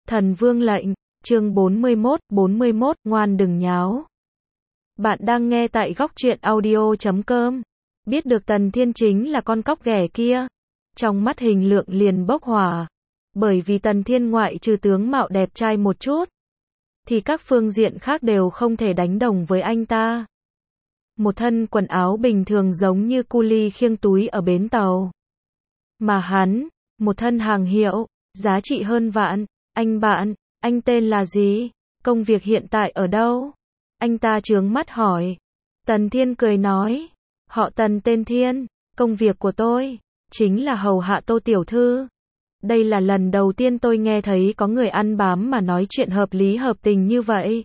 Thần Vương lệnh, chương 41, ngoan đừng nháo. Bạn đang nghe tại góc truyện audio.com. Biết được Tần Thiên chính là con cóc ghẻ kia. Trong mắt Hình Lượng liền bốc hỏa. Bởi vì Tần Thiên ngoại trừ tướng mạo đẹp trai một chút, thì các phương diện khác đều không thể đánh đồng với anh ta. Một thân quần áo bình thường giống như cu li khiêng túi ở bến tàu. Mà hắn, một thân hàng hiệu, giá trị hơn vạn. Anh bạn, anh tên là gì? Công việc hiện tại ở đâu? Anh ta trướng mắt hỏi. Tần Thiên cười nói. Họ Tần tên Thiên, công việc của tôi chính là hầu hạ Tô tiểu thư. Đây là lần đầu tiên tôi nghe thấy có người ăn bám mà nói chuyện hợp lý hợp tình như vậy.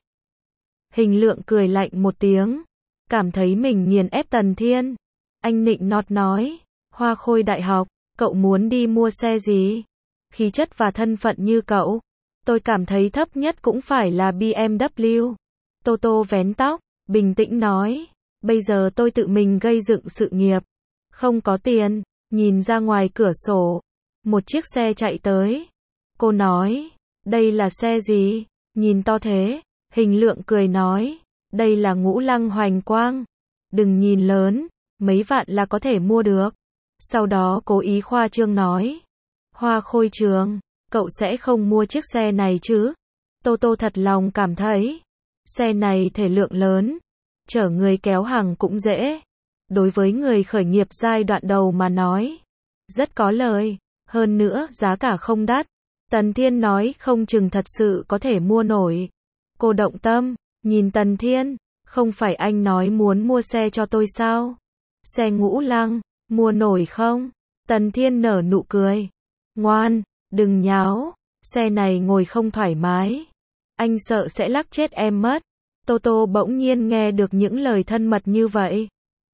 Hình Lượng cười lạnh một tiếng, cảm thấy mình nghiền ép Tần Thiên. Anh nịnh nọt nói, Hoa Khôi Đại học, cậu muốn đi mua xe gì? Khí chất và thân phận như cậu, tôi cảm thấy thấp nhất cũng phải là BMW. Tô Tô vén tóc, bình tĩnh nói, bây giờ tôi tự mình gây dựng sự nghiệp, không có tiền. Nhìn ra ngoài cửa sổ, một chiếc xe chạy tới. Cô nói, đây là xe gì? Nhìn to thế. Hình Lượng cười nói, đây là Ngũ Lăng Hoành Quang. Đừng nhìn lớn, mấy vạn là có thể mua được. Sau đó cố ý khoa trương nói, Hoa Khôi Trường, cậu sẽ không mua chiếc xe này chứ? Tô Tô thật lòng cảm thấy, xe này thể lượng lớn, chở người kéo hàng cũng dễ. Đối với người khởi nghiệp giai đoạn đầu mà nói, rất có lời, hơn nữa giá cả không đắt. Tần Thiên nói không chừng thật sự có thể mua nổi. Cô động tâm, nhìn Tần Thiên, không phải anh nói muốn mua xe cho tôi sao? Xe Ngũ Lăng, mua nổi không? Tần Thiên nở nụ cười. Ngoan, đừng nháo, xe này ngồi không thoải mái. Anh sợ sẽ lắc chết em mất. Tô Tô bỗng nhiên nghe được những lời thân mật như vậy,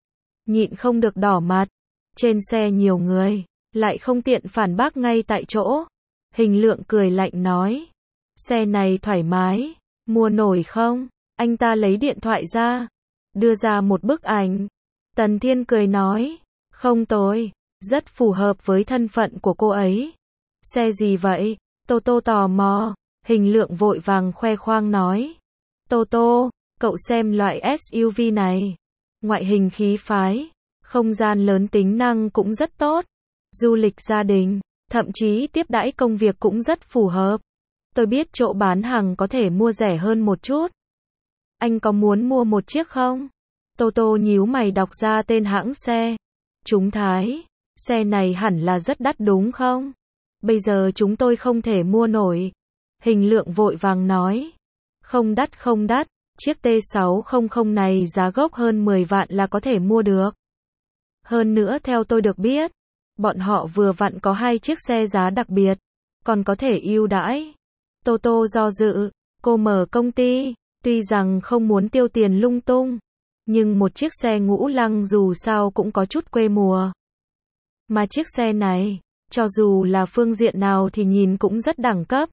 nhịn không được đỏ mặt. Trên xe nhiều người, lại không tiện phản bác ngay tại chỗ. Hình Lượng cười lạnh nói, xe này thoải mái, mua nổi không? Anh ta lấy điện thoại ra, đưa ra một bức ảnh. Tần Thiên cười nói, không tồi, rất phù hợp với thân phận của cô ấy. Xe gì vậy? Tô Tô tò mò. Hình Lượng vội vàng khoe khoang nói, Tô Tô, cậu xem loại SUV này, ngoại hình khí phái, không gian lớn, tính năng cũng rất tốt, du lịch gia đình, thậm chí tiếp đãi công việc cũng rất phù hợp. Tôi biết chỗ bán hàng có thể mua rẻ hơn một chút. Anh có muốn mua một chiếc không? Tô Tô nhíu mày đọc ra tên hãng xe. Chúng Thái, xe này hẳn là rất đắt đúng không? Bây giờ chúng tôi không thể mua nổi. Hình Lượng vội vàng nói, không đắt, chiếc T600 này giá gốc hơn 10 vạn là có thể mua được. Hơn nữa theo tôi được biết, bọn họ vừa vặn có 2 chiếc xe giá đặc biệt, còn có thể ưu đãi. Tô Tô do dự, cô mở công ty, tuy rằng không muốn tiêu tiền lung tung, nhưng một chiếc xe Ngũ Lăng dù sao cũng có chút quê mùa. Mà chiếc xe này, cho dù là phương diện nào thì nhìn cũng rất đẳng cấp.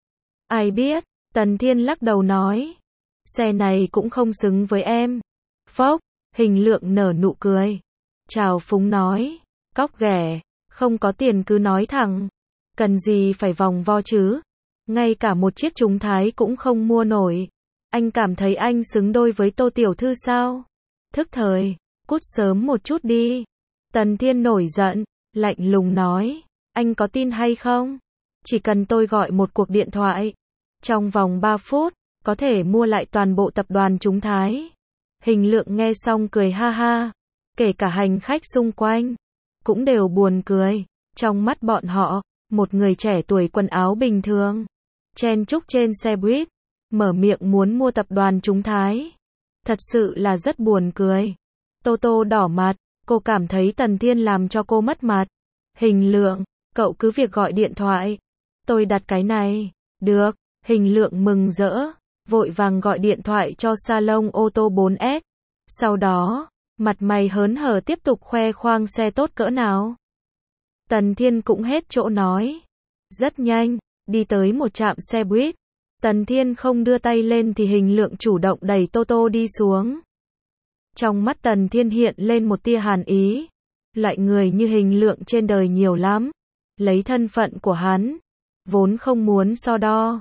Ai biết, Tần Thiên lắc đầu nói, xe này cũng không xứng với em. Phốc, Hình Lượng nở nụ cười, chào phúng nói, cóc ghẻ, không có tiền cứ nói thẳng, cần gì phải vòng vo chứ? Ngay cả một chiếc Chúng Thái cũng không mua nổi. Anh cảm thấy anh xứng đôi với Tô tiểu thư sao? Thức thời, cút sớm một chút đi. Tần Thiên nổi giận, lạnh lùng nói, anh có tin hay không? Chỉ cần tôi gọi một cuộc điện thoại, trong vòng 3 phút, có thể mua lại toàn bộ tập đoàn Chúng Thái. Hình Lượng nghe xong cười ha ha, kể cả hành khách xung quanh cũng đều buồn cười. Trong mắt bọn họ, một người trẻ tuổi quần áo bình thường, chen chúc trên xe buýt, mở miệng muốn mua tập đoàn Chúng Thái. Thật sự là rất buồn cười. Tô Tô đỏ mặt, cô cảm thấy Tần Thiên làm cho cô mất mặt. Hình Lượng, cậu cứ việc gọi điện thoại, tôi đặt cái này. Được. Hình Lượng mừng rỡ, vội vàng gọi điện thoại cho salon ô tô 4S. Sau đó, mặt mày hớn hở tiếp tục khoe khoang xe tốt cỡ nào. Tần Thiên cũng hết chỗ nói. Rất nhanh, đi tới một trạm xe buýt. Tần Thiên không đưa tay lên thì Hình Lượng chủ động đẩy Tô Tô đi xuống. Trong mắt Tần Thiên hiện lên một tia hàn ý. Loại người như Hình Lượng trên đời nhiều lắm. Lấy thân phận của hắn, vốn không muốn so đo,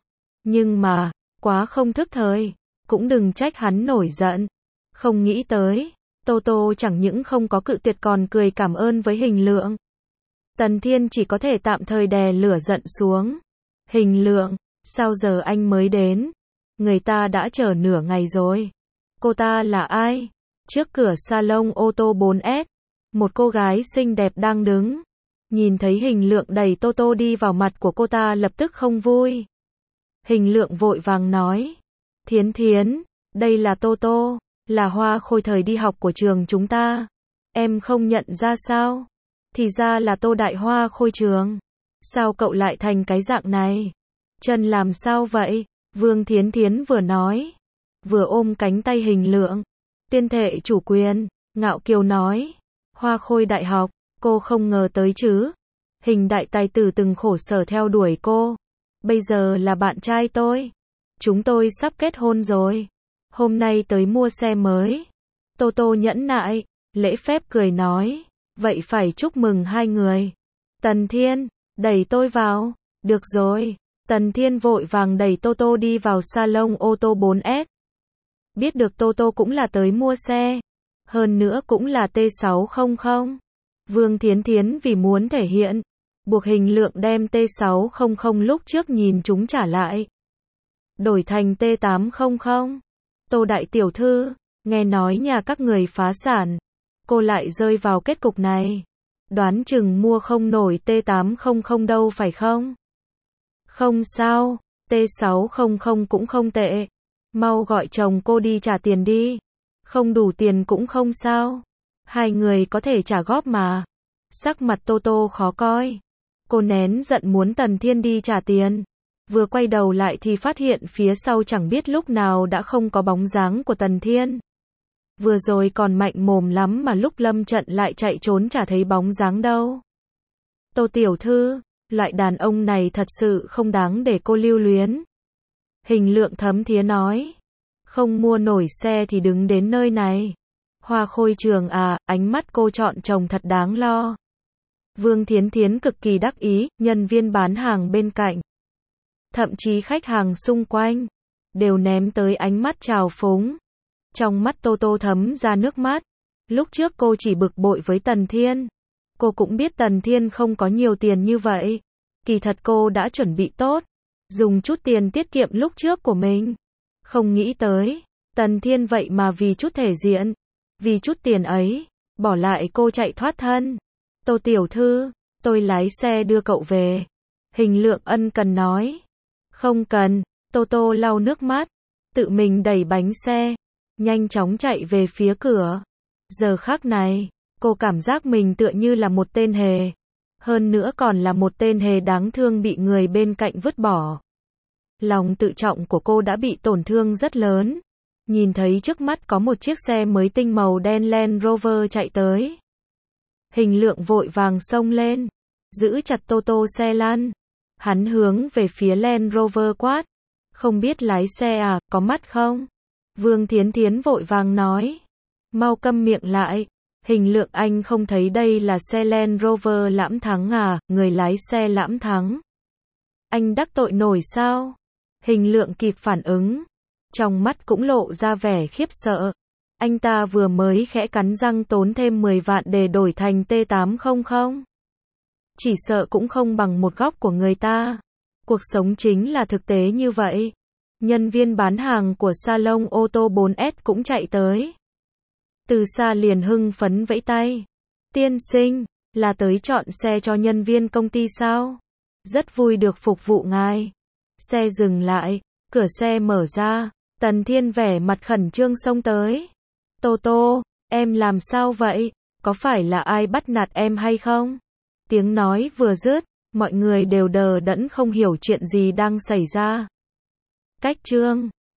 Nhưng mà, quá không thức thời, cũng đừng trách hắn nổi giận. Không nghĩ tới, Tô Tô chẳng những không có cự tuyệt còn cười cảm ơn với Hình Lượng. Tần Thiên chỉ có thể tạm thời đè lửa giận xuống. Hình Lượng, sao giờ anh mới đến? Người ta đã chờ nửa ngày rồi. Cô ta là ai? Trước cửa salon ô tô 4S, một cô gái xinh đẹp đang đứng. Nhìn thấy Hình Lượng đẩy Tô Tô đi vào, mặt của cô ta lập tức không vui. Hình Lượng vội vàng nói, Thiến Thiến, đây là Tô Tô, là hoa khôi thời đi học của trường chúng ta. Em không nhận ra sao? Thì ra là Tô Đại Hoa khôi trường. Sao cậu lại thành cái dạng này? Chân làm sao vậy? Vương Thiến Thiến vừa nói, vừa ôm cánh tay Hình Lượng. Tuyên thệ chủ quyền, ngạo kiều nói, Hoa khôi đại học, cô không ngờ tới chứ. Hình đại tài tử từng khổ sở theo đuổi cô. Bây giờ là bạn trai tôi. Chúng tôi sắp kết hôn rồi. Hôm nay tới mua xe mới. Tô Tô nhẫn nại, lễ phép cười nói, vậy phải chúc mừng hai người. Tần Thiên, đẩy tôi vào. Được rồi. Tần Thiên vội vàng đẩy Tô Tô đi vào salon ô tô 4S. Biết được Tô Tô cũng là tới mua xe. Hơn nữa cũng là T600. Vương Thiến Thiến vì muốn thể hiện, buộc Hình Lượng đem T600 lúc trước nhìn chúng trả lại. Đổi thành T800. Tô đại tiểu thư, nghe nói nhà các người phá sản. Cô lại rơi vào kết cục này. Đoán chừng mua không nổi T800 đâu phải không? Không sao, T600 cũng không tệ. Mau gọi chồng cô đi trả tiền đi. Không đủ tiền cũng không sao. Hai người có thể trả góp mà. Sắc mặt Tô Tô khó coi. Cô nén giận muốn Tần Thiên đi trả tiền. Vừa quay đầu lại thì phát hiện phía sau chẳng biết lúc nào đã không có bóng dáng của Tần Thiên. Vừa rồi còn mạnh mồm lắm mà lúc lâm trận lại chạy trốn chả thấy bóng dáng đâu. Tô tiểu thư, loại đàn ông này thật sự không đáng để cô lưu luyến. Hình Lượng thấm thía nói. Không mua nổi xe thì đứng đến nơi này. Hoa khôi trường à, ánh mắt cô chọn chồng thật đáng lo. Vương Thiến Thiến cực kỳ đắc ý, nhân viên bán hàng bên cạnh, thậm chí khách hàng xung quanh, đều ném tới ánh mắt trào phúng. Trong mắt Tô Tô thấm ra nước mắt. Lúc trước cô chỉ bực bội với Tần Thiên. Cô cũng biết Tần Thiên không có nhiều tiền như vậy. Kỳ thật cô đã chuẩn bị tốt, dùng chút tiền tiết kiệm lúc trước của mình. Không nghĩ tới, Tần Thiên vậy mà vì chút thể diện, vì chút tiền ấy, bỏ lại cô chạy thoát thân. Tô tiểu thư, tôi lái xe đưa cậu về. Hình Lượng ân cần nói. Không cần. Tô Tô lau nước mắt, tự mình đẩy bánh xe, nhanh chóng chạy về phía cửa. Giờ khắc này, cô cảm giác mình tựa như là một tên hề. Hơn nữa còn là một tên hề đáng thương bị người bên cạnh vứt bỏ. Lòng tự trọng của cô đã bị tổn thương rất lớn. Nhìn thấy trước mắt có một chiếc xe mới tinh màu đen Land Rover chạy tới. Hình Lượng vội vàng xông lên, giữ chặt Tô Tô xe lăn. Hắn hướng về phía Land Rover quát. Không biết lái xe à, có mắt không? Vương Thiến Thiến vội vàng nói. Mau câm miệng lại. Hình Lượng, anh không thấy đây là xe Land Rover Lãm Thắng à, người lái xe Lãm Thắng. Anh đắc tội nổi sao? Hình Lượng kịp phản ứng. Trong mắt cũng lộ ra vẻ khiếp sợ. Anh ta vừa mới khẽ cắn răng tốn thêm 10 vạn để đổi thành T800. Chỉ sợ cũng không bằng một góc của người ta. Cuộc sống chính là thực tế như vậy. Nhân viên bán hàng của salon ô tô 4S cũng chạy tới. Từ xa liền hưng phấn vẫy tay. Tiên sinh, là tới chọn xe cho nhân viên công ty sao? Rất vui được phục vụ ngài. Xe dừng lại, cửa xe mở ra, Tần Thiên vẻ mặt khẩn trương xông tới. Tô Tô, em làm sao vậy? Có phải là ai bắt nạt em hay không? Tiếng nói vừa dứt, mọi người đều đờ đẫn không hiểu chuyện gì đang xảy ra. Cách chương